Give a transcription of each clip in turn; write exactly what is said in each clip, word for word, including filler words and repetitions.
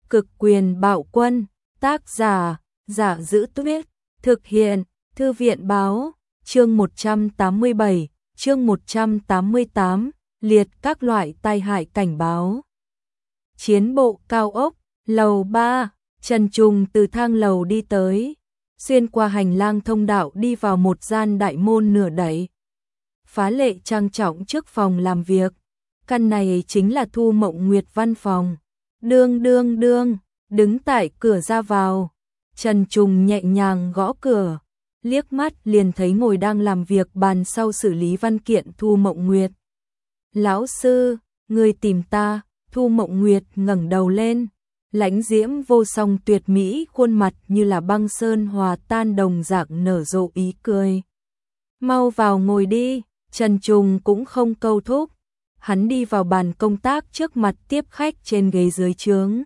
Cực quyền bạo quân, tác giả, Giả Giữ Tuyết, thực hiện, Thư viện báo, chương một trăm tám mươi bảy, chương một trăm tám mươi tám, liệt các loại tai hại cảnh báo. Chiến bộ cao ốc, lầu ba, Trần Trùng từ thang lầu đi tới, xuyên qua hành lang thông đạo đi vào một gian đại môn nửa đẩy. Phá lệ trang trọng trước phòng làm việc, căn này chính là Thu Mộng Nguyệt văn phòng. Đương đương đương, đứng tại cửa ra vào, Trần Trùng nhẹ nhàng gõ cửa, liếc mắt liền thấy ngồi đang làm việc bàn sau xử lý văn kiện Thu Mộng Nguyệt. Lão sư, người tìm ta. Thu Mộng Nguyệt ngẩng đầu lên, lãnh diễm vô song tuyệt mỹ, khuôn mặt như là băng sơn hòa tan đồng dạng nở rộ ý cười. Mau vào ngồi đi. Trần Trùng cũng không câu thúc, hắn đi vào bàn công tác trước mặt tiếp khách trên ghế dưới trướng.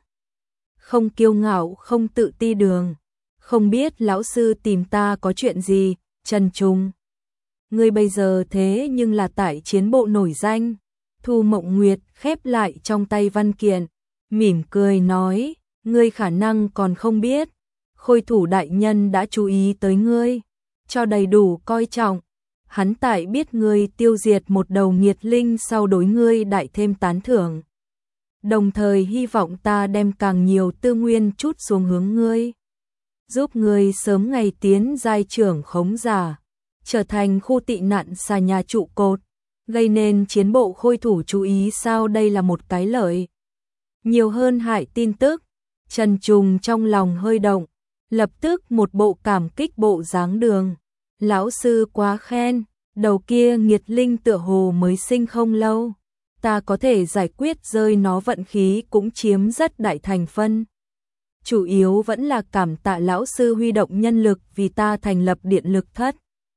Không kiêu ngạo, không tự ti đường. Không biết lão sư tìm ta có chuyện gì, Trần Trùng. Ngươi bây giờ thế nhưng là tại chiến bộ nổi danh. Thu Mộng Nguyệt khép lại trong tay văn kiện, mỉm cười nói, ngươi khả năng còn không biết. Khôi thủ đại nhân đã chú ý tới ngươi, cho đầy đủ coi trọng. Hắn tại biết ngươi tiêu diệt một đầu nghiệt linh sau đối ngươi đại thêm tán thưởng. Đồng thời hy vọng ta đem càng nhiều tư nguyên chút xuống hướng ngươi, giúp ngươi sớm ngày tiến giai trưởng khống giả, trở thành khu tị nạn xà nhà trụ cột, gây nên chiến bộ khôi thủ chú ý. Sao đây là một cái lợi nhiều hơn hại tin tức? Trần Trùng trong lòng hơi động, lập tức một bộ cảm kích bộ dáng đường. Lão sư quá khen, đầu kia nghiệt linh tựa hồ mới sinh không lâu, ta có thể giải quyết rơi nó vận khí cũng chiếm rất đại thành phân. Chủ yếu vẫn là cảm tạ lão sư huy động nhân lực vì ta thành lập điện lực thất,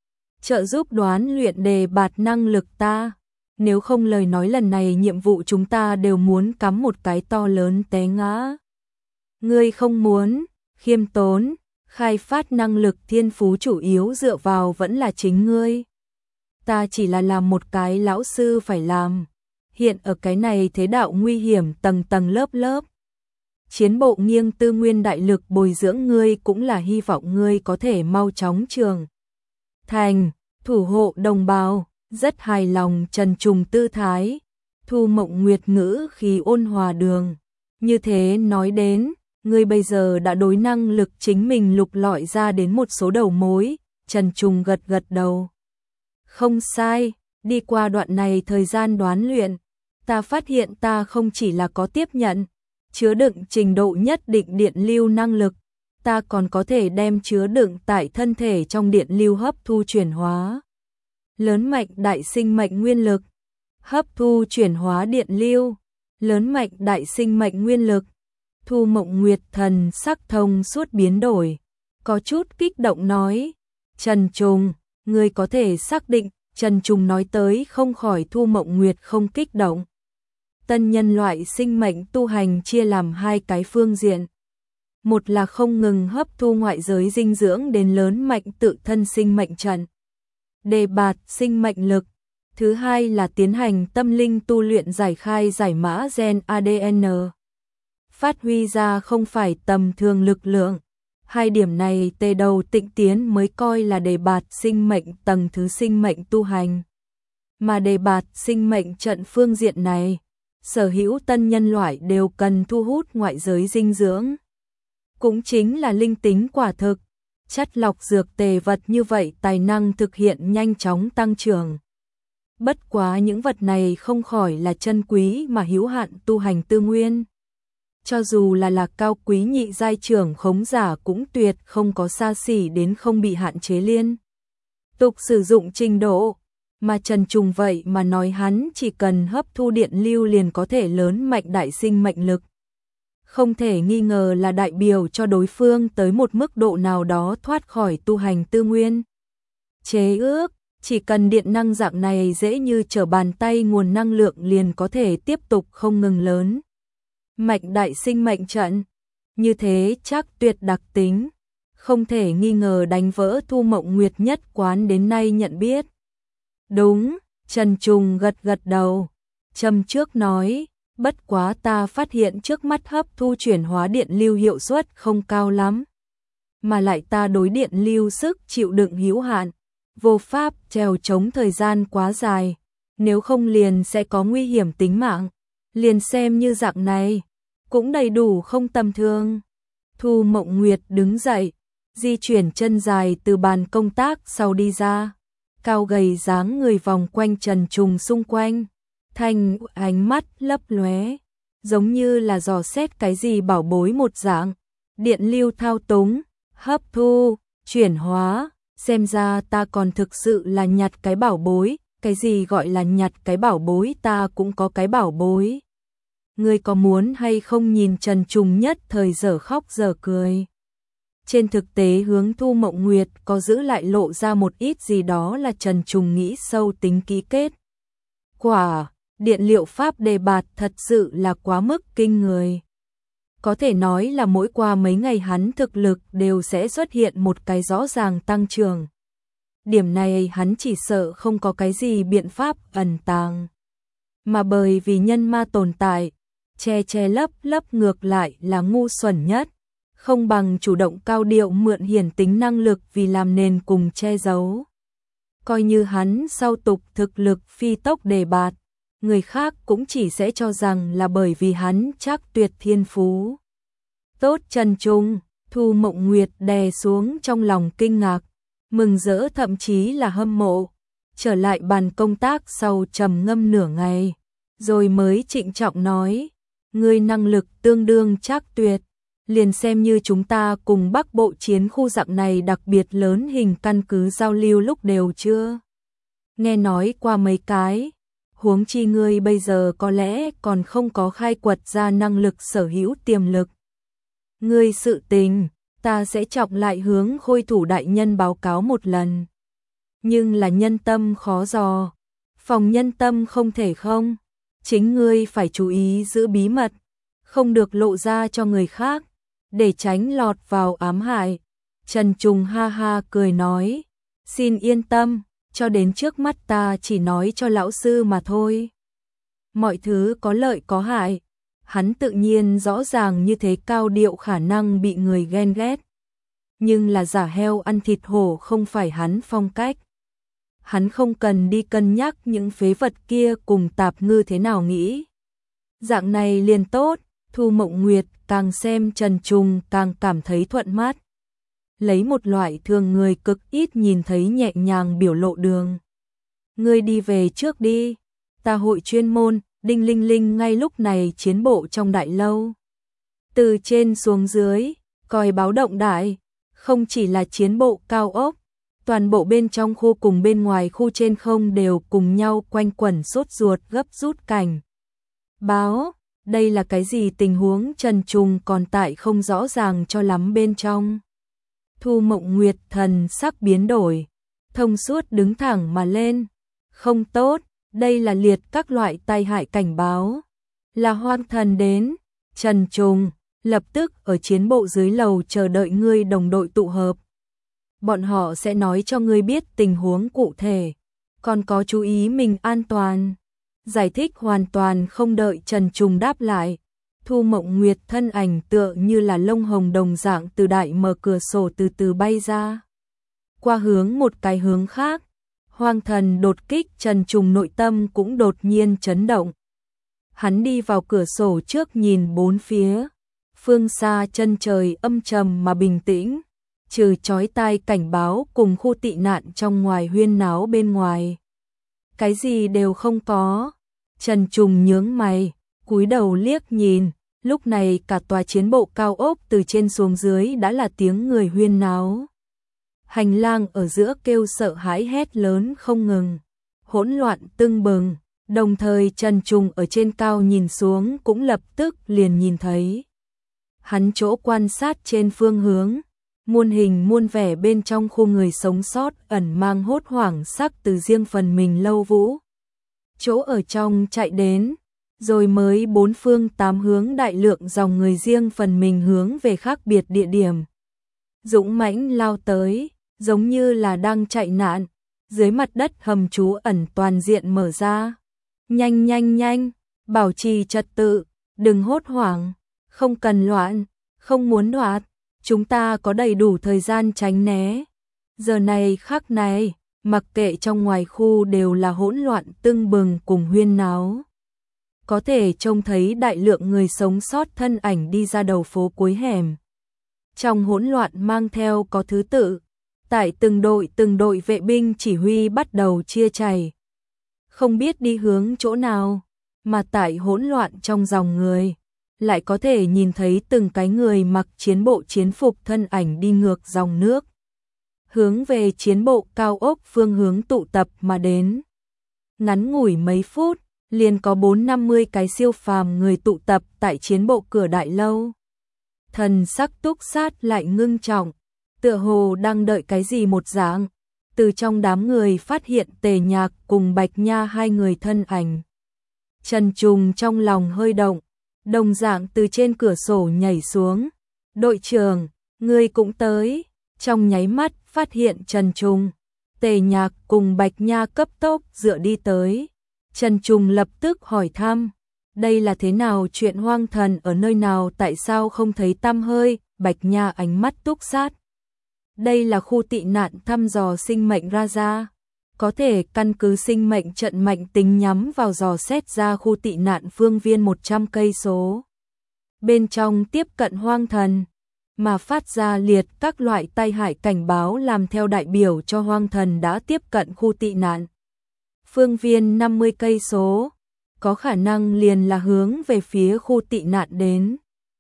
trợ giúp đoán luyện đề bạt năng lực ta. Nếu không lời nói lần này nhiệm vụ chúng ta đều muốn cắm một cái to lớn té ngã. Ngươi không muốn, khiêm tốn, khai phát năng lực thiên phú chủ yếu dựa vào vẫn là chính ngươi. Ta chỉ là làm một cái lão sư phải làm. Hiện ở cái này thế đạo nguy hiểm tầng tầng lớp lớp. Chiến bộ nghiêng tư nguyên đại lực bồi dưỡng ngươi cũng là hy vọng ngươi có thể mau chóng trưởng thành, thủ hộ đồng bào. Rất hài lòng Trần Trùng tư thái. Thu Mộng Nguyệt ngữ khí ôn hòa đường. Như thế nói đến, ngươi bây giờ đã đối năng lực chính mình lục lọi ra đến một số đầu mối. Trần Trùng gật gật đầu. Không sai, đi qua đoạn này thời gian đoán luyện, ta phát hiện ta không chỉ là có tiếp nhận, chứa đựng trình độ nhất định điện lưu năng lực, ta còn có thể đem chứa đựng tại thân thể trong điện lưu hấp thu chuyển hóa. Lớn mạnh đại sinh mệnh nguyên lực, hấp thu chuyển hóa điện lưu, lớn mạnh đại sinh mệnh nguyên lực. Thu Mộng Nguyệt thần sắc thông suốt biến đổi, có chút kích động nói, Trần Trùng, ngươi có thể xác định? Trần Trùng nói tới không khỏi Thu Mộng Nguyệt không kích động. Tân nhân loại sinh mệnh tu hành chia làm hai cái phương diện. Một là không ngừng hấp thu ngoại giới dinh dưỡng đến lớn mạnh tự thân sinh mệnh trận, đề bạt sinh mệnh lực. Thứ hai là tiến hành tâm linh tu luyện giải khai giải mã gen a đê en, phát huy ra không phải tầm thường lực lượng. Hai điểm này tề đầu tịnh tiến mới coi là đề bạt sinh mệnh tầng thứ sinh mệnh tu hành. Mà đề bạt sinh mệnh trận phương diện này, sở hữu tân nhân loại đều cần thu hút ngoại giới dinh dưỡng. Cũng chính là linh tính quả thực, chất lọc dược tề vật như vậy tài năng thực hiện nhanh chóng tăng trưởng. Bất quá những vật này không khỏi là chân quý mà hữu hạn tu hành tư nguyên. Cho dù là là cao quý nhị giai trưởng khống giả cũng tuyệt không có xa xỉ đến không bị hạn chế liên tục sử dụng trình độ. Mà Trần Trùng vậy mà nói hắn chỉ cần hấp thu điện lưu liền có thể lớn mạnh đại sinh mệnh lực. Không thể nghi ngờ là đại biểu cho đối phương tới một mức độ nào đó thoát khỏi tu hành tư nguyên chế ước. Chỉ cần điện năng dạng này dễ như trở bàn tay, nguồn năng lượng liền có thể tiếp tục không ngừng lớn mạnh đại sinh mệnh trận. Như thế chắc tuyệt đặc tính, không thể nghi ngờ đánh vỡ Thu Mộng Nguyệt nhất quán đến nay nhận biết. Đúng, Trần Trùng gật gật đầu, châm trước nói, Bất quá ta phát hiện trước mắt hấp thu chuyển hóa điện lưu hiệu suất không cao lắm. Mà lại ta đối điện lưu sức chịu đựng hữu hạn, vô pháp trèo chống thời gian quá dài, nếu không liền sẽ có nguy hiểm tính mạng. Liền xem như dạng này, cũng đầy đủ không tầm thường. Thu Mộng Nguyệt đứng dậy, di chuyển chân dài từ bàn công tác sau đi ra, cao gầy dáng người vòng quanh Trần Trùng xung quanh, thanh ánh mắt lấp lóe, giống như là dò xét cái gì bảo bối một dạng. Điện lưu thao túng, hấp thu, chuyển hóa, xem ra ta còn thực sự là nhặt cái bảo bối. Cái gì gọi là nhặt cái bảo bối, ta cũng có cái bảo bối. Ngươi có muốn hay không? Nhìn Trần Trùng nhất thời dở khóc dở cười. Trên thực tế hướng Thu Mộng Nguyệt có giữ lại lộ ra một ít gì đó là Trần Trùng nghĩ sâu tính ký kết. Quả, điện liệu pháp đề bạt thật sự là quá mức kinh người. Có thể nói là mỗi qua mấy ngày hắn thực lực đều sẽ xuất hiện một cái rõ ràng tăng trưởng. Điểm này hắn chỉ sợ không có cái gì biện pháp ẩn tàng. Mà bởi vì nhân ma tồn tại, che che lấp lấp ngược lại là ngu xuẩn nhất. Không bằng chủ động cao điệu mượn hiển tính năng lực vì làm nền cùng che giấu. Coi như hắn sau tục thực lực phi tốc đề bạt, người khác cũng chỉ sẽ cho rằng là bởi vì hắn chắc tuyệt thiên phú. Tốt Trần Trùng, Thu Mộng Nguyệt đè xuống trong lòng kinh ngạc, mừng rỡ thậm chí là hâm mộ. Trở lại bàn công tác sau trầm ngâm nửa ngày, rồi mới trịnh trọng nói, ngươi năng lực tương đương chắc tuyệt, liền xem như chúng ta cùng Bắc Bộ chiến khu dạng này đặc biệt lớn hình căn cứ giao lưu lúc đều chưa nghe nói qua mấy cái, huống chi ngươi bây giờ có lẽ còn không có khai quật ra năng lực sở hữu tiềm lực. Ngươi sự tình, ta sẽ trọng lại hướng Khôi Thủ đại nhân báo cáo một lần. Nhưng là nhân tâm khó dò, phòng nhân tâm không thể không, chính ngươi phải chú ý giữ bí mật, không được lộ ra cho người khác, để tránh lọt vào ám hại. Trần Trùng ha ha cười nói, xin yên tâm, cho đến trước mắt ta chỉ nói cho lão sư mà thôi. Mọi thứ có lợi có hại, hắn tự nhiên rõ ràng như thế cao điệu khả năng bị người ghen ghét. Nhưng là giả heo ăn thịt hổ không phải hắn phong cách. Hắn không cần đi cân nhắc những phế vật kia cùng tạp ngư thế nào nghĩ. Dạng này liền tốt. Thu Mộng Nguyệt càng xem Trần Trùng càng cảm thấy thuận mắt. Lấy một loại thường người cực ít nhìn thấy nhẹ nhàng biểu lộ đường. Ngươi đi về trước đi, ta hội chuyên môn. Đinh linh linh ngay lúc này chiến bộ trong đại lâu. Từ trên xuống dưới, còi báo động đại, không chỉ là chiến bộ cao ốc, toàn bộ bên trong khu cùng bên ngoài khu trên không đều cùng nhau quanh quẩn sốt ruột gấp rút cảnh. Báo, đây là cái gì tình huống? Trần Trùng còn tại không rõ ràng cho lắm bên trong. Thu Mộng Nguyệt thần sắc biến đổi, thông suốt đứng thẳng mà lên. Không tốt. Đây là liệt các loại tai hại cảnh báo. Là hoang thần đến. Trần Trùng, lập tức ở chiến bộ dưới lầu chờ đợi ngươi đồng đội tụ hợp. Bọn họ sẽ nói cho ngươi biết tình huống cụ thể. Còn có chú ý mình an toàn. Giải thích hoàn toàn không đợi Trần Trùng đáp lại. Thu Mộng Nguyệt thân ảnh tựa như là lông hồng đồng dạng từ đại mở cửa sổ từ từ bay ra. Qua hướng một cái hướng khác. Hoang thần đột kích, Trần Trùng nội tâm cũng đột nhiên chấn động. Hắn đi vào cửa sổ trước nhìn bốn phía. Phương xa chân trời âm trầm mà bình tĩnh. Trừ chói tai cảnh báo cùng khu tị nạn trong ngoài huyên náo bên ngoài. Cái gì đều không có. Trần Trùng nhướng mày, cúi đầu liếc nhìn. Lúc này cả tòa chiến bộ cao ốc từ trên xuống dưới đã là tiếng người huyên náo. Hành lang ở giữa kêu sợ hãi hét lớn không ngừng, hỗn loạn tưng bừng, đồng thời Trần Trùng ở trên cao nhìn xuống cũng lập tức liền nhìn thấy. Hắn chỗ quan sát trên phương hướng, muôn hình muôn vẻ bên trong khu người sống sót ẩn mang hốt hoảng sắc từ riêng phần mình lâu vũ. Chỗ ở trong chạy đến, rồi mới bốn phương tám hướng đại lượng dòng người riêng phần mình hướng về khác biệt địa điểm. Dũng mãnh lao tới. Giống như là đang chạy nạn, dưới mặt đất hầm trú ẩn toàn diện mở ra. Nhanh nhanh nhanh, bảo trì trật tự, đừng hốt hoảng, không cần loạn, không muốn đoạt, chúng ta có đầy đủ thời gian tránh né. Giờ này khắc này, mặc kệ trong ngoài khu đều là hỗn loạn tưng bừng cùng huyên náo. Có thể trông thấy đại lượng người sống sót thân ảnh đi ra đầu phố cuối hẻm. Trong hỗn loạn mang theo có thứ tự, tại từng đội từng đội vệ binh chỉ huy bắt đầu chia chày. Không biết đi hướng chỗ nào, mà tại hỗn loạn trong dòng người, lại có thể nhìn thấy từng cái người mặc chiến bộ chiến phục thân ảnh đi ngược dòng nước. Hướng về chiến bộ cao ốc phương hướng tụ tập mà đến. Ngắn ngủi mấy phút, liền có bốn năm mươi cái siêu phàm người tụ tập tại chiến bộ cửa đại lâu. Thần sắc Túc Sát lại ngưng trọng, tựa hồ đang đợi cái gì một dạng. Từ trong đám người phát hiện Tề Nhạc cùng Bạch Nha hai người thân ảnh. Trần Trùng trong lòng hơi động, đồng dạng từ trên cửa sổ nhảy xuống. Đội trưởng, ngươi cũng tới. Trong nháy mắt phát hiện Trần Trùng, Tề Nhạc cùng Bạch Nha cấp tốc dựa đi tới. Trần Trùng lập tức hỏi thăm, đây là thế nào, chuyện hoang thần ở nơi nào, tại sao không thấy tăm hơi? Bạch Nha ánh mắt túc sát. Đây là khu tị nạn thăm dò sinh mệnh ra ra. Có thể căn cứ sinh mệnh trận mạnh tính nhắm vào dò xét ra khu tị nạn phương viên một trăm cây số. Bên trong tiếp cận hoang thần, mà phát ra liệt các loại tai hại cảnh báo làm theo đại biểu cho hoang thần đã tiếp cận khu tị nạn. Phương viên năm mươi cây số, có khả năng liền là hướng về phía khu tị nạn đến.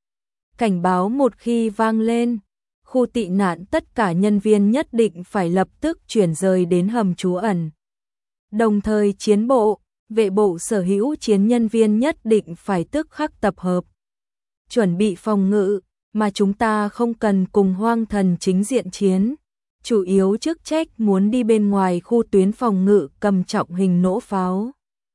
Cảnh báo một khi vang lên, khu tị nạn tất cả nhân viên nhất định phải lập tức chuyển rời đến hầm trú ẩn. Đồng thời chiến bộ, vệ bộ sở hữu chiến nhân viên nhất định phải tức khắc tập hợp. Chuẩn bị phòng ngự, mà chúng ta không cần cùng hoang thần chính diện chiến. Chủ yếu chức trách muốn đi bên ngoài khu tuyến phòng ngự cầm trọng hình nỗ pháo.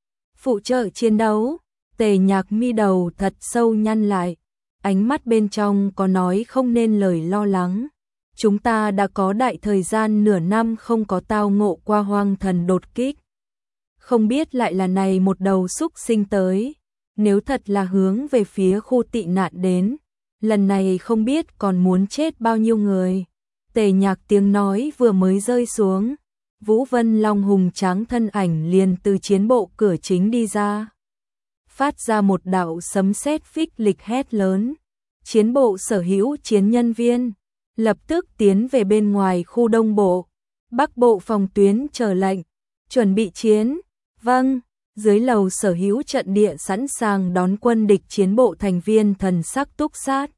Phụ trợ chiến đấu, Tề Nhạc mi đầu thật sâu nhăn lại. Ánh mắt bên trong có nói không nên lời lo lắng. Chúng ta đã có đại thời gian nửa năm không có tao ngộ qua hoang thần đột kích. Không biết lại là này một đầu xúc sinh tới. Nếu thật là hướng về phía khu tị nạn đến, lần này không biết còn muốn chết bao nhiêu người. Tề Nhạc tiếng nói vừa mới rơi xuống, Vũ Vân Long hùng tráng thân ảnh liền từ chiến bộ cửa chính đi ra. Phát ra một đạo sấm sét phích lịch hét lớn. Chiến bộ sở hữu chiến nhân viên, lập tức tiến về bên ngoài khu đông bộ. Bắc bộ phòng tuyến chờ lệnh, chuẩn bị chiến. Vâng, dưới lầu sở hữu trận địa sẵn sàng đón quân địch, chiến bộ thành viên thần sắc túc sát.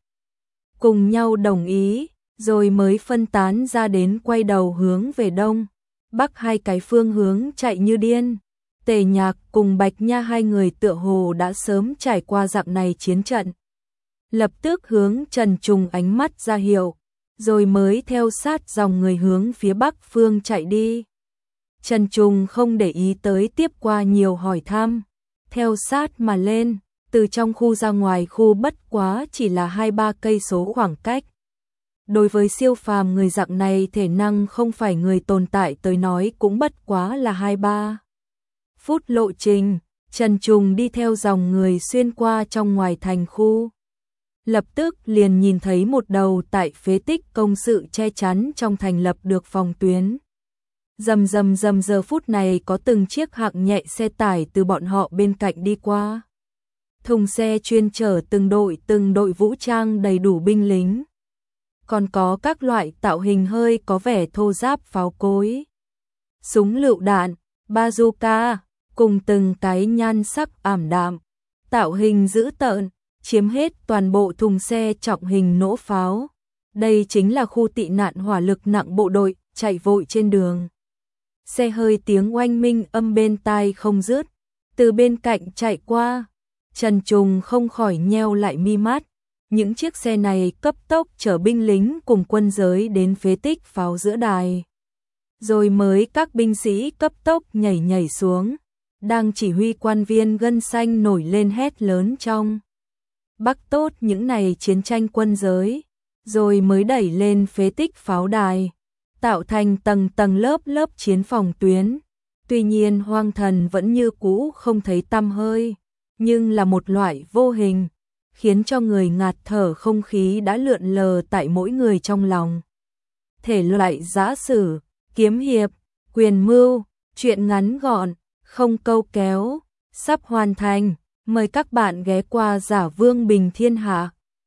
Cùng nhau đồng ý, rồi mới phân tán ra đến quay đầu hướng về đông. Bắc hai cái phương hướng chạy như điên. Tề Nhạc cùng Bạch Nha hai người tựa hồ đã sớm trải qua dạng này chiến trận. Lập tức hướng Trần Trùng ánh mắt ra hiệu, rồi mới theo sát dòng người hướng phía Bắc phương chạy đi. Trần Trùng không để ý tới tiếp qua nhiều hỏi thăm, theo sát mà lên, từ trong khu ra ngoài khu bất quá chỉ là hai ba cây số khoảng cách. Đối với siêu phàm người dạng này thể năng không phải người tồn tại tới nói cũng bất quá là hai ba phút lộ trình. Trần Trùng đi theo dòng người xuyên qua trong ngoài thành khu. Lập tức liền nhìn thấy một đầu tại phế tích công sự che chắn trong thành lập được phòng tuyến. Rầm rầm rầm, giờ phút này có từng chiếc hạng nhẹ xe tải từ bọn họ bên cạnh đi qua. Thùng xe chuyên chở từng đội từng đội vũ trang đầy đủ binh lính. Còn có các loại tạo hình hơi có vẻ thô ráp pháo cối, súng lựu đạn, bazooka, cùng từng cái nhan sắc ảm đạm, tạo hình dữ tợn, chiếm hết toàn bộ thùng xe trọng hình nỗ pháo. Đây chính là khu tị nạn hỏa lực nặng bộ đội, chạy vội trên đường. Xe hơi tiếng oanh minh âm bên tai không dứt, từ bên cạnh chạy qua. Trần Trùng không khỏi nheo lại mi mắt. Những chiếc xe này cấp tốc chở binh lính cùng quân giới đến phế tích pháo giữa đài. Rồi mới các binh sĩ cấp tốc nhảy nhảy xuống. Đang chỉ huy quan viên gân xanh nổi lên hét lớn trong Bắc tốt những này chiến tranh quân giới. Rồi mới đẩy lên phế tích pháo đài, tạo thành tầng tầng lớp lớp chiến phòng tuyến. Tuy nhiên hoang thần vẫn như cũ không thấy tăm hơi. nhưng là một loại vô hình, khiến cho người ngạt thở không khí đã lượn lờ tại mỗi người trong lòng. Thể loại giã sử, kiếm hiệp, quyền mưu, truyện ngắn gọn, không câu kéo, sắp hoàn thành, mời các bạn ghé qua Giả Vương Bình Thiên Hạ.